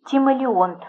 Тимолеонт.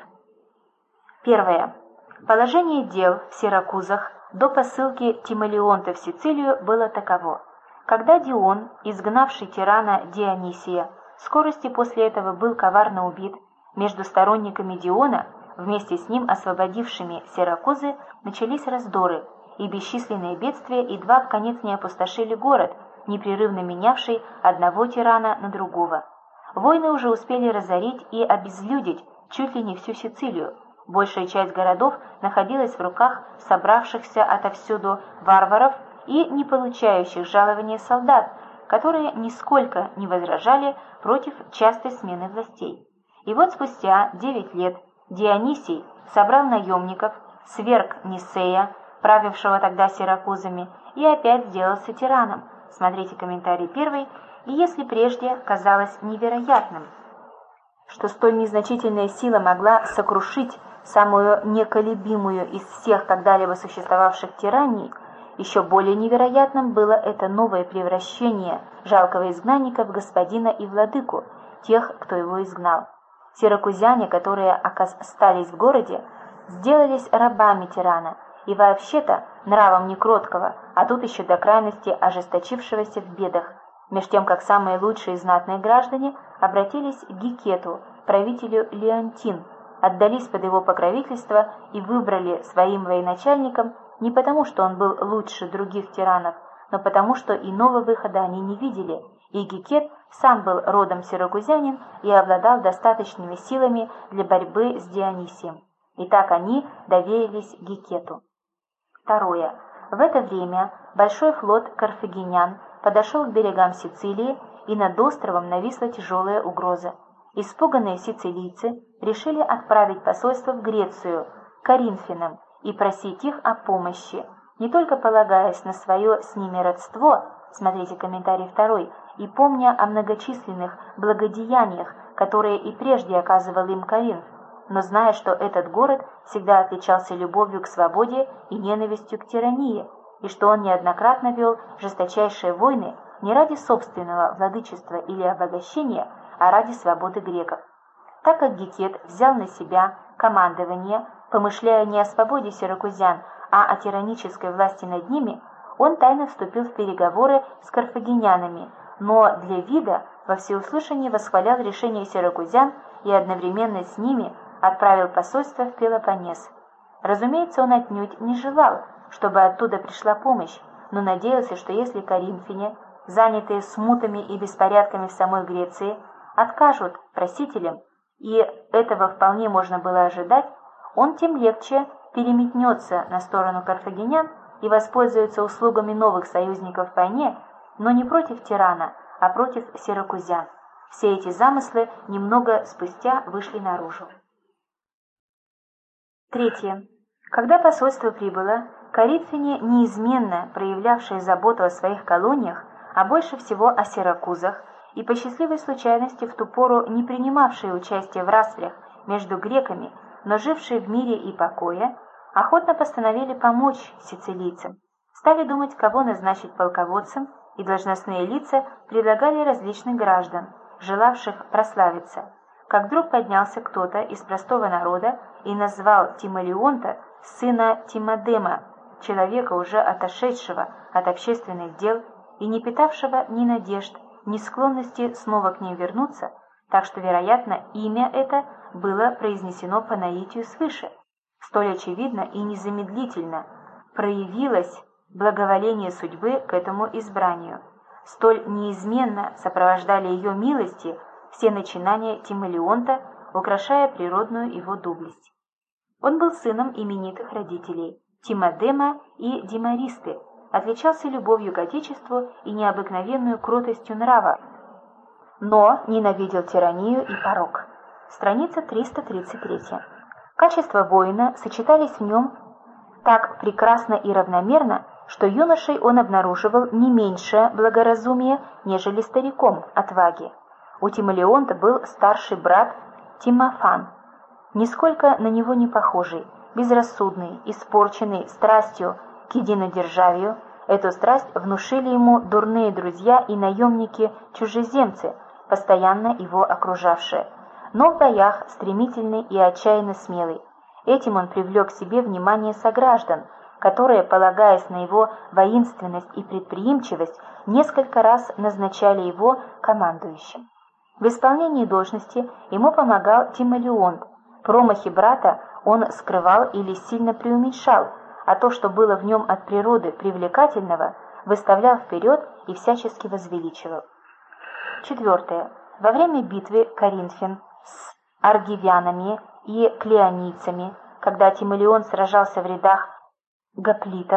Первое. Положение дел в Сиракузах до посылки Тимолеонта в Сицилию было таково. Когда Дион, изгнавший тирана Дионисия, в скорости после этого был коварно убит, между сторонниками Диона, вместе с ним освободившими Сиракузы, начались раздоры, и бесчисленные бедствия едва вконец не опустошили город, непрерывно менявший одного тирана на другого. Войны уже успели разорить и обезлюдить чуть ли не всю Сицилию. Большая часть городов находилась в руках собравшихся отовсюду варваров и не получающих жалования солдат, которые нисколько не возражали против частой смены властей. И вот спустя 9 лет Дионисий собрал наемников, сверг Нисея, правившего тогда Сиракузами, и опять сделался тираном. Смотрите комментарий 1. И если прежде казалось невероятным, что столь незначительная сила могла сокрушить самую неколебимую из всех когда-либо существовавших тираний, еще более невероятным было это новое превращение жалкого изгнанника в господина и владыку тех, кто его изгнал. Сиракузяне, которые остались в городе, сделались рабами тирана, и вообще-то нравом некроткого, а тут еще до крайности ожесточившегося в бедах, меж тем как самые лучшие знатные граждане обратились к Гикету, правителю Леонтин, отдались под его покровительство и выбрали своим военачальником не потому, что он был лучше других тиранов, но потому, что иного выхода они не видели, и Гикет сам был родом сиракузянин и обладал достаточными силами для борьбы с Дионисием. И так они доверились Гикету. Второе. В это время большой флот карфагенян подошел к берегам Сицилии, и над островом нависла тяжелая угроза. Испуганные сицилийцы решили отправить посольство в Грецию, к коринфянам, и просить их о помощи, не только полагаясь на свое с ними родство, смотрите комментарий 2, и помня о многочисленных благодеяниях, которые и прежде оказывал им Коринф, но зная, что этот город всегда отличался любовью к свободе и ненавистью к тирании, и что он неоднократно вел жесточайшие войны не ради собственного владычества или обогащения, а ради свободы греков. Так как Гикет взял на себя командование, помышляя не о свободе сиракузян, а о тиранической власти над ними, он тайно вступил в переговоры с карфагенянами, но для вида во всеуслышание восхвалял решение сиракузян и одновременно с ними отправил посольство в Пелопоннес. Разумеется, он отнюдь не желал, чтобы оттуда пришла помощь, но надеялся, что если коринфяне, занятые смутами и беспорядками в самой Греции, откажут просителям, и этого вполне можно было ожидать, он тем легче переметнется на сторону карфагенян и воспользуется услугами новых союзников в войне, но не против тирана, а против сиракузян. Все эти замыслы немного спустя вышли наружу. Третье. Когда посольство прибыло, коринфяне, неизменно проявлявшие заботу о своих колониях, а больше всего о Сиракузах, и по счастливой случайности в ту пору не принимавшие участие в распрях между греками, но жившие в мире и покое, охотно постановили помочь сицилийцам, стали думать, кого назначить полководцем, и должностные лица предлагали различных граждан, желавших прославиться. Как вдруг поднялся кто-то из простого народа и назвал Тимолеонта, сына Тимодема, человека, уже отошедшего от общественных дел и не питавшего ни надежд, ни склонности снова к ним вернуться, так что, вероятно, имя это было произнесено по наитию свыше. Столь очевидно и незамедлительно проявилось благоволение судьбы к этому избранию. Столь неизменно сопровождали ее милости все начинания Тимолеонта, украшая природную его доблесть. Он был сыном именитых родителей Тимодема и Демаристы, отличался любовью к отечеству и необыкновенную кротостью нрава, но ненавидел тиранию и порок. Страница 333. Качества воина сочетались в нем так прекрасно и равномерно, что юношей он обнаруживал не меньшее благоразумие, нежели стариком отваги. У Тимолеонта был старший брат Тимофан, нисколько на него не похожий, безрассудный, испорченный страстью к единодержавию. Эту страсть внушили ему дурные друзья и наемники-чужеземцы, постоянно его окружавшие. но в боях стремительный и отчаянно смелый. Этим он привлек к себе внимание сограждан, которые, полагаясь на его воинственность и предприимчивость, несколько раз назначали его командующим. В исполнении должности ему помогал Тимолеонт. Промахи брата он скрывал или сильно преуменьшал, а то, что было в нем от природы привлекательного, выставлял вперед и всячески возвеличивал. 4. Во время битвы Коринфян с аргивянами и клеонийцами, когда Тимолеон сражался в рядах гоплитов,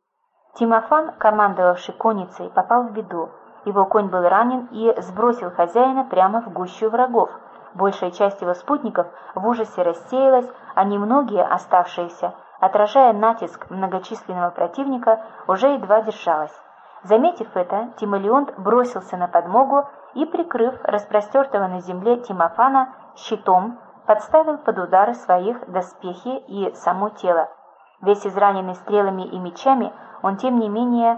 Тимофан, командовавший конницей, попал в беду. Его конь был ранен и сбросил хозяина прямо в гущу врагов. Большая часть его спутников в ужасе рассеялась, а немногие, оставшиеся, отражая натиск многочисленного противника, уже едва держалась. Заметив это, Тимолеонт бросился на подмогу и, прикрыв распростертого на земле Тимофана щитом, подставил под удары своих доспехи и само тело. Весь израненный стрелами и мечами, он тем не менее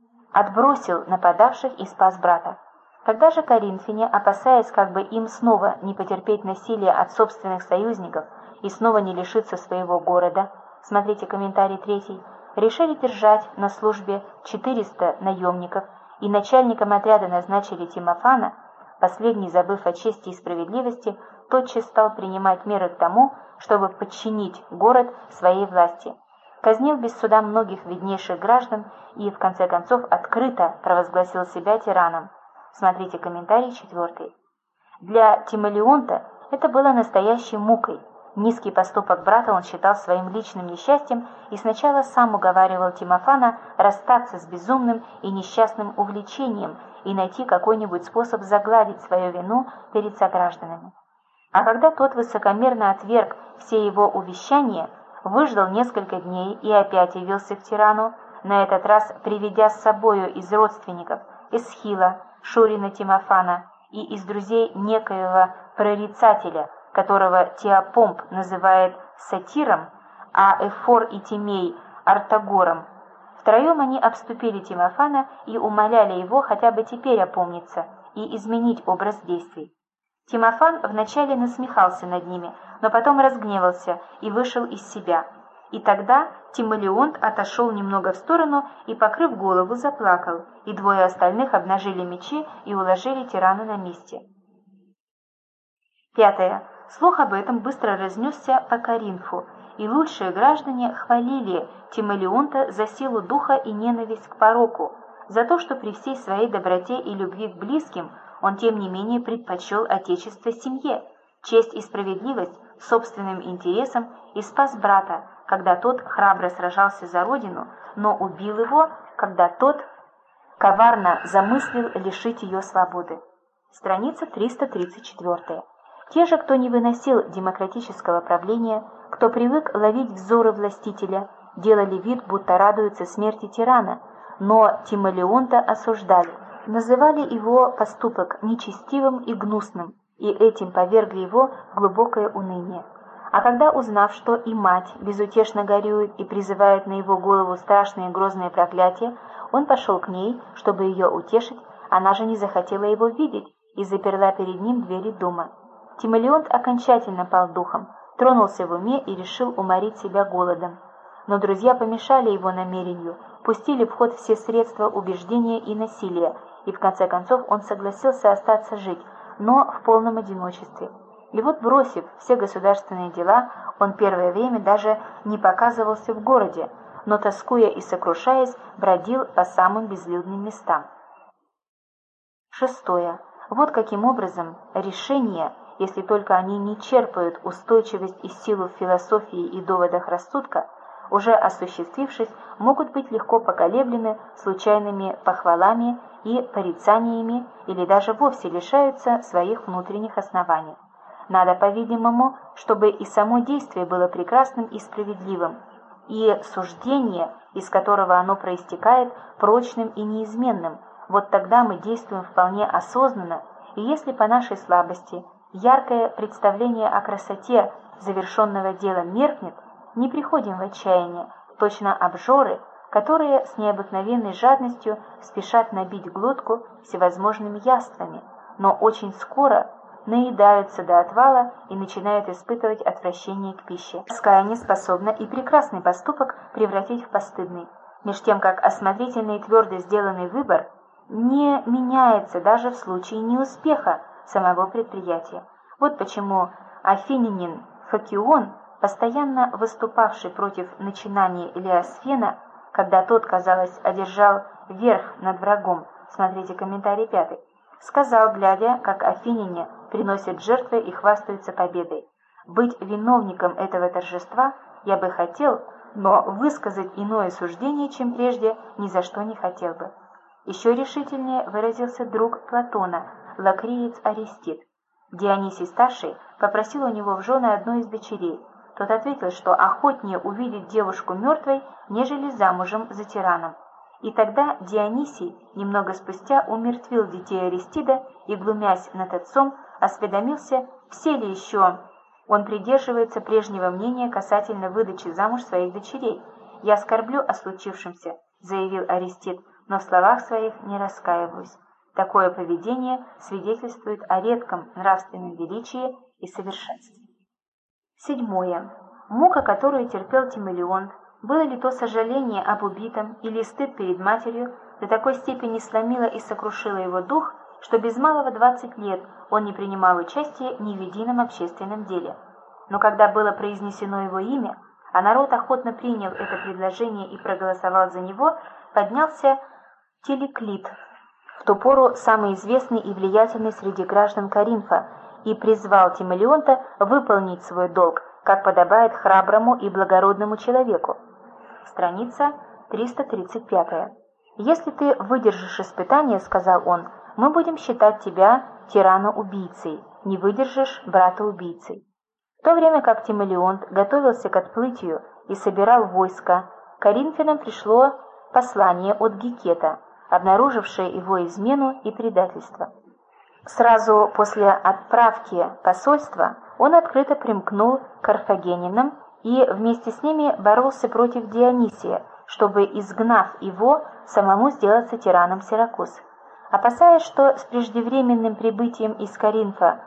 отбросил нападавших и спас брата. Когда же коринфяне, опасаясь, как бы им снова не потерпеть насилия от собственных союзников и снова не лишиться своего города, смотрите комментарий 3, решили держать на службе 400 наемников и начальником отряда назначили Тимофана, последний, забыв о чести и справедливости, тотчас стал принимать меры к тому, чтобы подчинить город своей власти. Казнил без суда многих виднейших граждан и, в конце концов, открыто провозгласил себя тираном. Смотрите комментарий 4. Для Тимолеонта это было настоящей мукой. Низкий поступок брата он считал своим личным несчастьем и сначала сам уговаривал Тимофана расстаться с безумным и несчастным увлечением и найти какой-нибудь способ загладить свою вину перед согражданами. А когда тот высокомерно отверг все его увещания, выждал несколько дней и опять явился к тирану, на этот раз приведя с собою из родственников Эсхила, Шурина Тимофана и из друзей некоего прорицателя, которого Теопомп называет сатиром, а Эфор и Тимей – Артагором. Втроем они обступили Тимофана и умоляли его хотя бы теперь опомниться и изменить образ действий. Тимофан вначале насмехался над ними, но потом разгневался и вышел из себя. И тогда Тимолеонт отошел немного в сторону и, покрыв голову, заплакал, и двое остальных обнажили мечи и уложили тирана на месте. 5. Слух об этом быстро разнесся по Коринфу, и лучшие граждане хвалили Тимолеонта за силу духа и ненависть к пороку, за то, что при всей своей доброте и любви к близким он тем не менее предпочел отечество семье, честь и справедливость собственным интересам и спас брата, когда тот храбро сражался за родину, но убил его, когда тот коварно замыслил лишить ее свободы. Страница 334. Те же, кто не выносил демократического правления, кто привык ловить взоры властителя, делали вид, будто радуются смерти тирана, но Тимолеонта осуждали, называли его поступок нечестивым и гнусным, и этим повергли его в глубокое уныние. А когда, узнав, что и мать безутешно горюет и призывает на его голову страшные и грозные проклятия, он пошел к ней, чтобы ее утешить, она же не захотела его видеть и заперла перед ним двери дома. Тимолеонт окончательно пал духом, тронулся в уме и решил уморить себя голодом. Но друзья помешали его намерению, пустили в ход все средства убеждения и насилия, и в конце концов он согласился остаться жить, но в полном одиночестве. И вот, бросив все государственные дела, он первое время даже не показывался в городе, но, тоскуя и сокрушаясь, бродил по самым безлюдным местам. 6. Вот каким образом решения, если только они не черпают устойчивость и силу в философии и доводах рассудка, уже осуществившись, могут быть легко поколеблены случайными похвалами и порицаниями или даже вовсе лишаются своих внутренних оснований. Надо, по-видимому, чтобы и само действие было прекрасным и справедливым, и суждение, из которого оно проистекает, прочным и неизменным. Вот тогда мы действуем вполне осознанно, и если по нашей слабости яркое представление о красоте завершенного дела меркнет, не приходим в отчаяние, точно обжоры, которые с необыкновенной жадностью спешат набить глотку всевозможными яствами, но очень скоро наедаются до отвала и начинают испытывать отвращение к пище. Раскаяние способно и прекрасный поступок превратить в постыдный, меж тем как осмотрительный и твердо сделанный выбор не меняется даже в случае неуспеха самого предприятия. Вот почему афинянин Фокион, постоянно выступавший против начинаний Леосфена, когда тот, казалось, одержал верх над врагом, смотрите комментарий 5, сказал, глядя, как афиняне приносят жертвы и хвастаются победой: «Быть виновником этого торжества я бы хотел, но высказать иное суждение, чем прежде, ни за что не хотел бы». Еще решительнее выразился друг Платона, лакриец Аристид. Дионисий-старший попросил у него в жены одну из дочерей. Тот ответил, что охотнее увидеть девушку мертвой, нежели замужем за тираном. И тогда Дионисий немного спустя умертвил детей Аристида и, глумясь над отцом, осведомился, все ли еще он придерживается прежнего мнения касательно выдачи замуж своих дочерей. «Я скорблю о случившемся», — заявил Аристид, «но в словах своих не раскаиваюсь». Такое поведение свидетельствует о редком нравственном величии и совершенстве. 7. Мука, которую терпел Тимолеонт, было ли то сожаление об убитом или стыд перед матерью, до такой степени сломило и сокрушило его дух, что без малого 20 лет он не принимал участия ни в едином общественном деле. Но когда было произнесено его имя, а народ охотно принял это предложение и проголосовал за него, поднялся Телеклит, в ту пору самый известный и влиятельный среди граждан Коринфа, и призвал Тимолеонта выполнить свой долг, как подобает храброму и благородному человеку. Страница 335. «Если ты выдержишь испытание, — сказал он, — мы будем считать тебя тирана-убийцей, не выдержишь — брата-убийцей». В то время как Тимолеонт готовился к отплытию и собирал войско, коринфянам пришло послание от Гикета, обнаружившее его измену и предательство. Сразу после отправки посольства он открыто примкнул к карфагенинам и вместе с ними боролся против Дионисия, чтобы, изгнав его, самому сделаться тираном Сиракуз. Опасаясь, что с преждевременным прибытием из Коринфа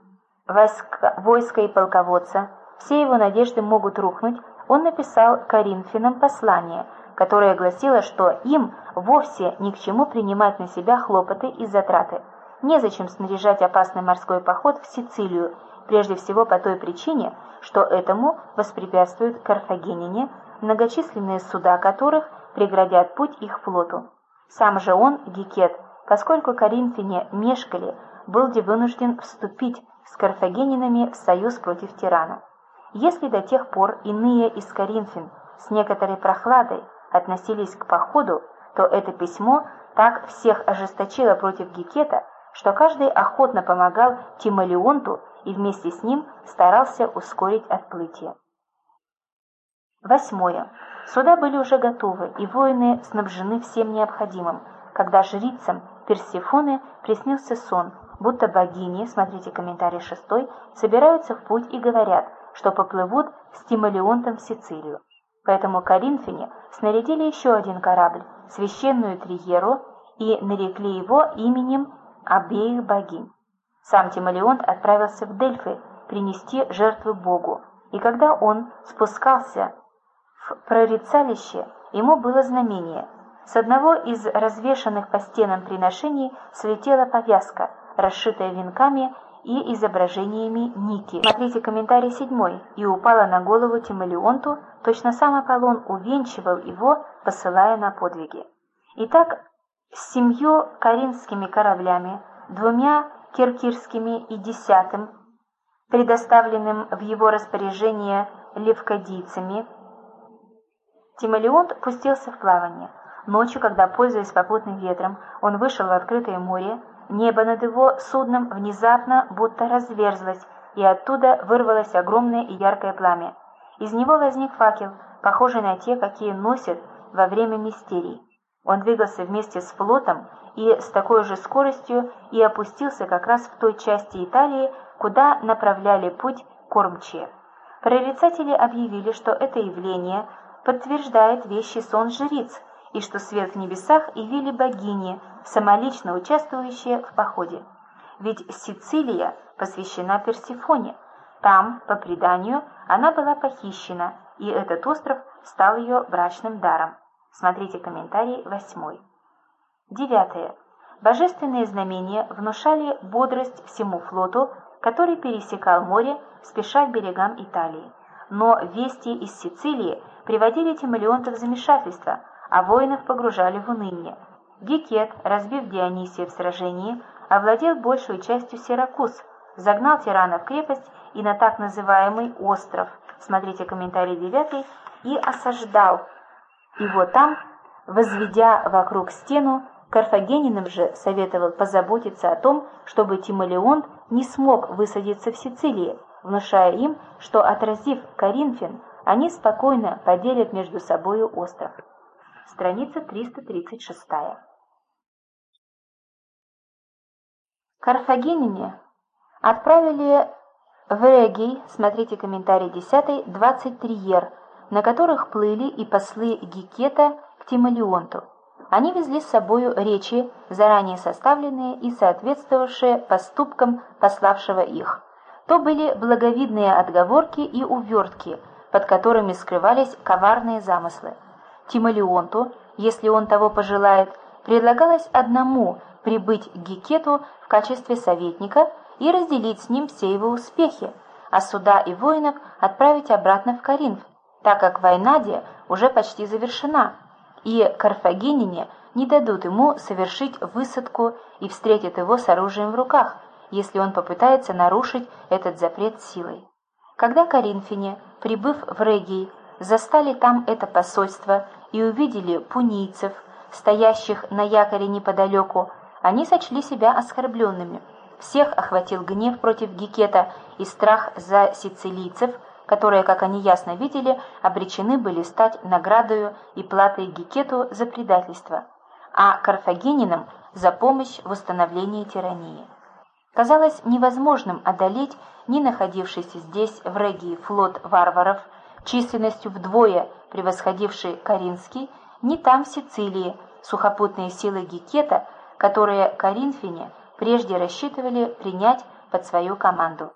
войска и полководца все его надежды могут рухнуть, он написал коринфянам послание, которое гласило, что им вовсе ни к чему принимать на себя хлопоты и затраты. Незачем снаряжать опасный морской поход в Сицилию, прежде всего по той причине, что этому воспрепятствуют карфагеняне, многочисленные суда которых преградят путь их флоту. Сам же он, Гикет, поскольку коринфяне мешкали, был вынужден вступить с карфагенинами в союз против тирана. Если до тех пор иные из коринфян с некоторой прохладой относились к походу, то это письмо так всех ожесточило против Гикета, что каждый охотно помогал Тимолеонту и вместе с ним старался ускорить отплытие. 8. Суда были уже готовы, и воины снабжены всем необходимым, когда жрицам Персефоны приснился сон, будто богини, смотрите комментарий 6, собираются в путь и говорят, что поплывут с Тимолеонтом в Сицилию. Поэтому коринфяне снарядили еще один корабль, священную Триеру, и нарекли его именем обеих богинь. Сам Тимолеонт отправился в Дельфы принести жертву Богу, и когда он спускался в прорицалище, ему было знамение. С одного из развешанных по стенам приношений слетела повязка, расшитая венками и изображениями Ники. Смотрите комментарий 7. «И упала на голову Тимолеонту, точно сам Аполлон увенчивал его, посылая на подвиги». Итак, с 7 коринфскими кораблями, 2 киркирскими и 10, предоставленным в его распоряжение левкадийцами, Тимолеонт пустился в плавание. Ночью, когда, пользуясь попутным ветром, он вышел в открытое море, небо над его судном внезапно будто разверзлось, и оттуда вырвалось огромное и яркое пламя. Из него возник факел, похожий на те, какие носят во время мистерий. Он двигался вместе с флотом и с такой же скоростью и опустился как раз в той части Италии, куда направляли путь кормчие. Прорицатели объявили, что это явление подтверждает вещий сон жриц, и что свет в небесах явили богини, самолично участвующие в походе. ведь Сицилия посвящена Персифоне. Там, по преданию, она была похищена, и этот остров стал ее брачным даром. Смотрите комментарий 8. 9. Божественные знамения внушали бодрость всему флоту, который пересекал море, спеша к берегам Италии. Но вести из Сицилии приводили Тимолеонта в замешательство, а воинов погружали в уныние. Гекет, разбив Дионисия в сражении, овладел большей частью Сиракуз, загнал тирана в крепость и на так называемый остров, смотрите комментарий 9, и осаждал его там, возведя вокруг стену. Карфагенинам же советовал позаботиться о том, чтобы Тимолеонт не смог высадиться в Сицилии, внушая им, что, отразив Коринфян, они спокойно поделят между собою остров. Страница 336. Карфагенине отправили в Регий, смотрите комментарий 10, 20 триер, на которых плыли и послы Гекета к Тимолеонту. Они везли с собою речи, заранее составленные и соответствовавшие поступкам пославшего их. То были благовидные отговорки и увертки, под которыми скрывались коварные замыслы. Тимолеонту, если он того пожелает, предлагалось одному прибыть к Гекету в качестве советника и разделить с ним все его успехи, а суда и воинов отправить обратно в Коринф, так как война уже почти завершена, и карфагенине не дадут ему совершить высадку и встретят его с оружием в руках, если он попытается нарушить этот запрет силой. Когда коринфяне, прибыв в Регий, застали там это посольство и увидели пунийцев, стоящих на якоре неподалеку, они сочли себя оскорбленными. Всех охватил гнев против Гекета и страх за сицилийцев, которые, как они ясно видели, обречены были стать наградою и платой Гекету за предательство, а карфагенинам за помощь в установлении тирании. Казалось невозможным одолеть ни находившийся здесь в Регии флот варваров, численностью вдвое превосходивший Коринфский, ни там в Сицилии сухопутные силы Гекета, которые коринфяне прежде рассчитывали принять под свою команду.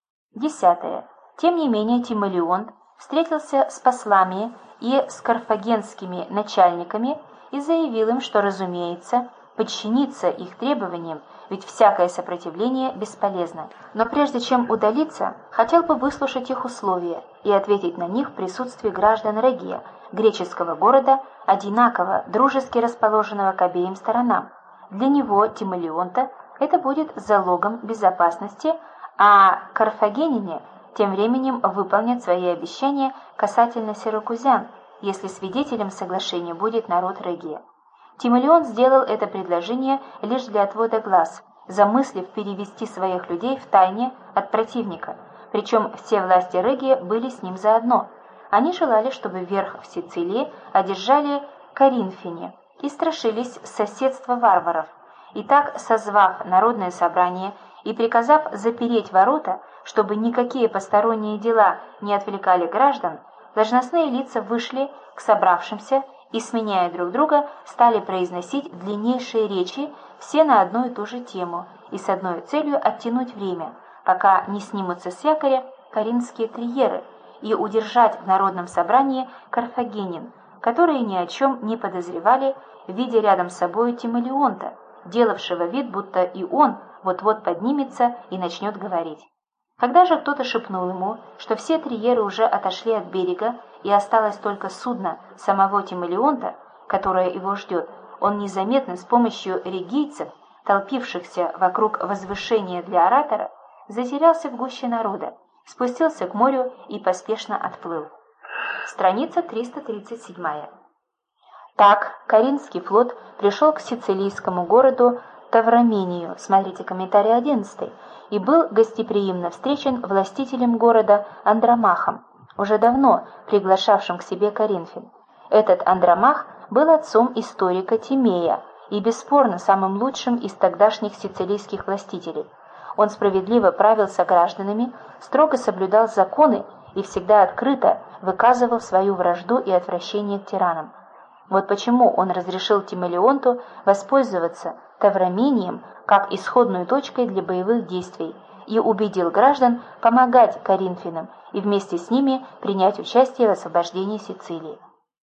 10. Тем не менее Тимолеонт встретился с послами и с карфагенскими начальниками и заявил им, что, разумеется, подчиниться их требованиям, ведь всякое сопротивление бесполезно. Но прежде чем удалиться, хотел бы выслушать их условия и ответить на них в присутствии граждан Регия, греческого города, одинаково дружески расположенного к обеим сторонам. Для него, Тимолеонта, это будет залогом безопасности, а карфагенине тем временем выполнят свои обещания касательно сиракузян, если свидетелем соглашения будет народ Регия. Тимолеонт сделал это предложение лишь для отвода глаз, замыслив перевести своих людей в тайне от противника, причем все власти Регия были с ним заодно. Они желали, чтобы верх в Сицилии одержали коринфяне и страшились соседства варваров. И так, созвав народное собрание и приказав запереть ворота, чтобы никакие посторонние дела не отвлекали граждан, должностные лица вышли к собравшимся и, сменяя друг друга, стали произносить длиннейшие речи, все на одну и ту же тему, и с одной целью оттянуть время, пока не снимутся с якоря коринфские триеры, и удержать в народном собрании карфагенин, которые ни о чем не подозревали, видя рядом с собой Тимолеонта, делавшего вид, будто и он вот-вот поднимется и начнет говорить. Когда же кто-то шепнул ему, что все триеры уже отошли от берега и осталось только судно самого Тимолеонта, которое его ждет, он незаметно с помощью регийцев, толпившихся вокруг возвышения для оратора, затерялся в гуще народа, спустился к морю и поспешно отплыл. Страница 337. Так, Коринфский флот пришел к сицилийскому городу Таврамению, смотрите комментарий 11, и был гостеприимно встречен властителем города Андромахом, уже давно приглашавшим к себе коринфян. Этот Андромах был отцом историка Тимея и бесспорно самым лучшим из тогдашних сицилийских властителей. Он справедливо правил согражданами, строго соблюдал законы и всегда открыто выказывал свою вражду и отвращение к тиранам. Вот почему он разрешил Тимолеонту воспользоваться Таврамением как исходной точкой для боевых действий и убедил граждан помогать коринфянам и вместе с ними принять участие в освобождении Сицилии.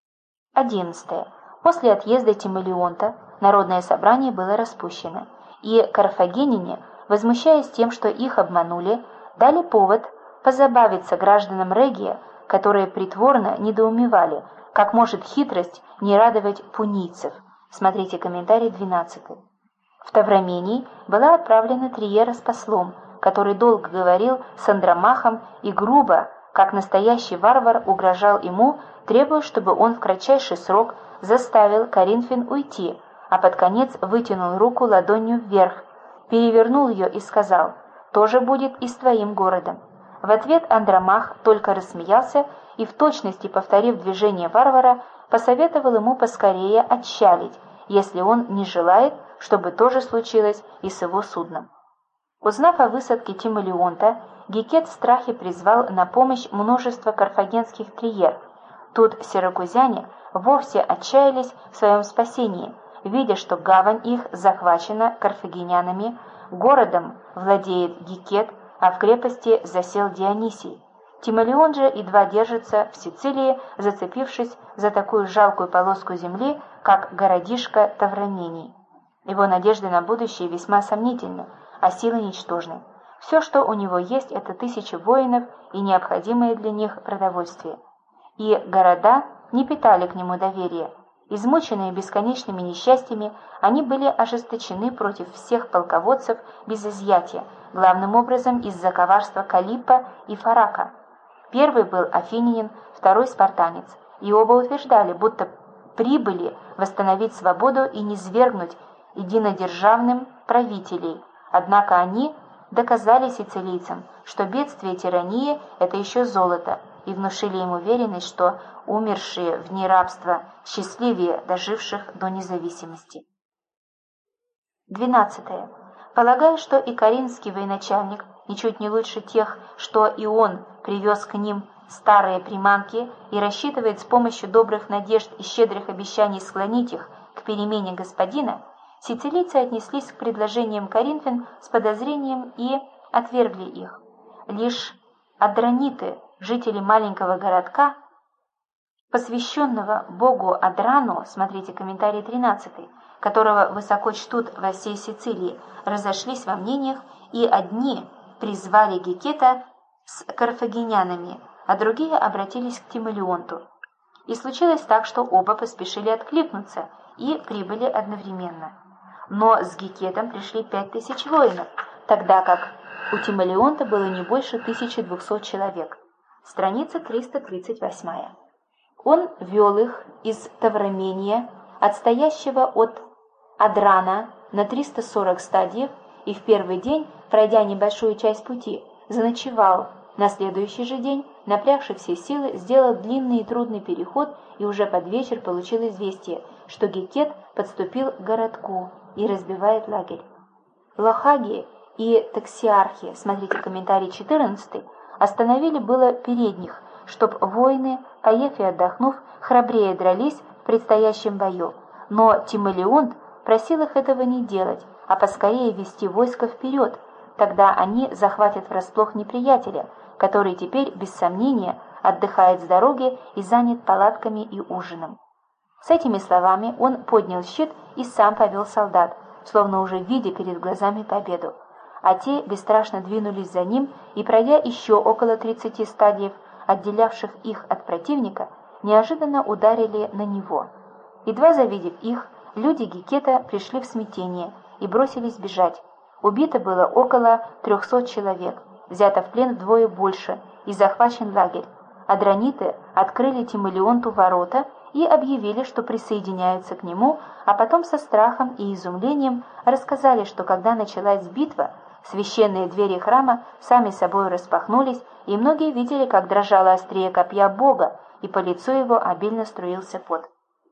11. После отъезда Тимолеонта народное собрание было распущено, и карфагеняне, возмущаясь тем, что их обманули, дали повод позабавиться гражданам Регия, которые притворно недоумевали, как может хитрость не радовать пунийцев. Смотрите комментарий 12. В Таврамений была отправлена Триера с послом, который долго говорил с Андромахом и грубо, как настоящий варвар, угрожал ему, требуя, чтобы он в кратчайший срок заставил коринфян уйти, а под конец вытянул руку ладонью вверх, перевернул ее и сказал: «То же будет и с твоим городом». В ответ Андромах только рассмеялся и, в точности повторив движение варвара, посоветовал ему поскорее отчалить, если он не желает, чтобы то же случилось и с его судном. Узнав о высадке Тимолеонта, Гикет в страхе призвал на помощь множество карфагенских триер. Тут сиракузяне вовсе отчаялись в своем спасении, видя, что гавань их захвачена карфагенянами, городом владеет Гикет, а в крепости засел Дионисий. Тимолеон же едва держится в Сицилии, зацепившись за такую жалкую полоску земли, как городишко Таврамений. Его надежды на будущее весьма сомнительны, а силы ничтожны. Все, что у него есть, это 1000 воинов и необходимое для них продовольствие. И города не питали к нему доверия. Измученные бесконечными несчастьями, они были ожесточены против всех полководцев без изъятия, главным образом из-за коварства Калиппа и Фарака. Первый был афинянин, второй спартанец, и оба утверждали, будто прибыли восстановить свободу и низвергнуть единодержавным правителей. Однако они доказали сицилийцам, что бедствие тирании – это еще золото, и внушили им уверенность, что умершие в дни рабства счастливее доживших до независимости. 12. Полагая, что и коринфский военачальник ничуть не лучше тех, что и он привез к ним старые приманки и рассчитывает с помощью добрых надежд и щедрых обещаний склонить их к перемене господина, сицилийцы отнеслись к предложениям коринфян с подозрением и отвергли их. Лишь адраниты, жители маленького городка, посвященного богу Адрану, смотрите комментарий 13, которого высоко чтут во всей Сицилии, разошлись во мнениях, и одни призвали Гикета с карфагенянами, а другие обратились к Тимолеонту. И случилось так, что оба поспешили откликнуться и прибыли одновременно. Но с Гикетом пришли 5000 воинов, тогда как у Тимолеонта было не больше 1200 человек. Страница 338. Он вел их из Таврамения, отстоящего от Адрана, на 340 стадиев, и в первый день, пройдя небольшую часть пути, заночевал. На следующий же день, напрягши все силы, сделал длинный и трудный переход и уже под вечер получил известие, что Гикет подступил к городку и разбивает лагерь. Лохаги и таксиархи, смотрите комментарий 14, остановили было передних, чтоб воины, поев и отдохнув, храбрее дрались в предстоящем бою. Но Тимолеонт просил их этого не делать, а поскорее вести войско вперед, тогда они захватят врасплох неприятеля, который теперь, без сомнения, отдыхает с дороги и занят палатками и ужином. С этими словами он поднял щит и сам повел солдат, словно уже видя перед глазами победу. А те бесстрашно двинулись за ним и, пройдя еще около 30 стадиев, отделявших их от противника, неожиданно ударили на него. Едва завидев их, люди Гикета пришли в смятение и бросились бежать. Убито было около 300 человек, взято в плен вдвое больше и захвачен лагерь. Адраниты открыли Тимолеонту ворота и объявили, что присоединяются к нему, а потом со страхом и изумлением рассказали, что когда началась битва, священные двери храма сами собой распахнулись, и многие видели, как дрожало острие копья Бога, и по лицу его обильно струился пот.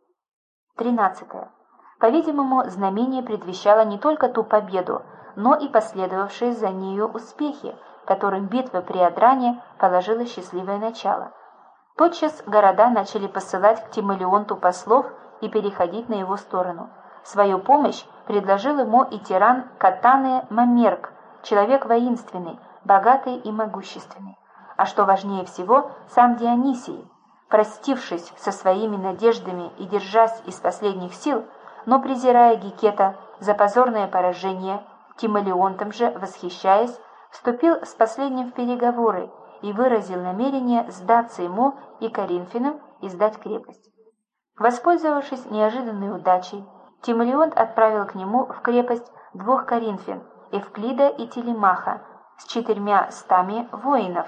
13. По-видимому, знамение предвещало не только ту победу, но и последовавшие за нею успехи, которым битва при Адране положила счастливое начало. Тотчас города начали посылать к Тимолеонту послов и переходить на его сторону. Свою помощь предложил ему и тиран Катаны Мамерк, человек воинственный, богатый и могущественный. А что важнее всего, сам Дионисий, простившись со своими надеждами и держась из последних сил, но презирая Гекета за позорное поражение, Тимолеонтом же, восхищаясь, вступил с последним в переговоры и выразил намерение сдаться ему и Коринфянам и сдать крепость. Воспользовавшись неожиданной удачей, Тимолеонт отправил к нему в крепость 2 коринфян, Эвклида и Телемаха, с 400 воинов.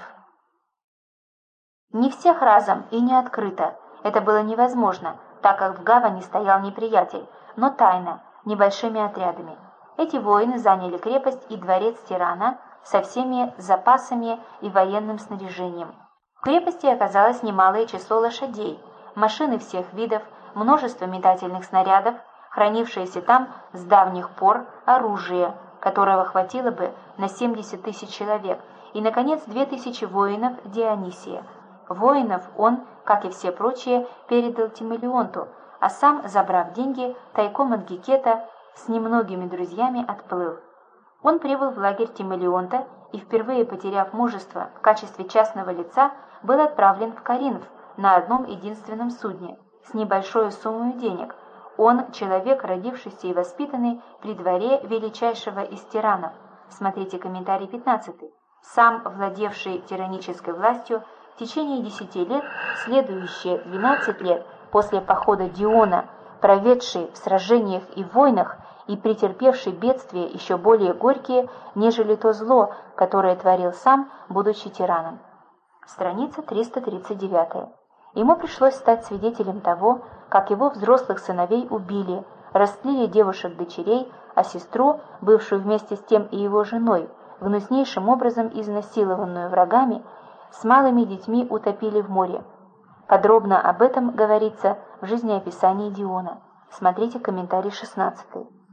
Не всех разом и не открыто, это было невозможно, так как в гавани стоял неприятель, но тайно, небольшими отрядами. Эти воины заняли крепость и дворец тирана со всеми запасами и военным снаряжением. В крепости оказалось немалое число лошадей, машины всех видов, множество метательных снарядов, хранившееся там с давних пор оружие, которого хватило бы на 70 000 человек, и, наконец, 2000 воинов Дионисия. Воинов он, как и все прочие, передал Тимолеонту, а сам, забрав деньги, тайком от Гекета с немногими друзьями отплыл. Он прибыл в лагерь Тимолеонта и, впервые потеряв мужество в качестве частного лица, был отправлен в Коринф на одном единственном судне с небольшой суммой денег. Он, человек, родившийся и воспитанный при дворе величайшего из тиранов. Смотрите комментарий 15. Сам, владевший тиранической властью, в течение 10 лет, следующие 12 лет после похода Диона, проведший в сражениях и войнах и претерпевший бедствия еще более горькие, нежели то зло, которое творил сам, будучи тираном. Страница 339. Ему пришлось стать свидетелем того, как его взрослых сыновей убили, растлили девушек-дочерей, а сестру, бывшую вместе с тем и его женой, гнуснейшим образом изнасилованную врагами, с малыми детьми утопили в море. Подробно об этом говорится в жизнеописании Диона. Смотрите комментарий 16.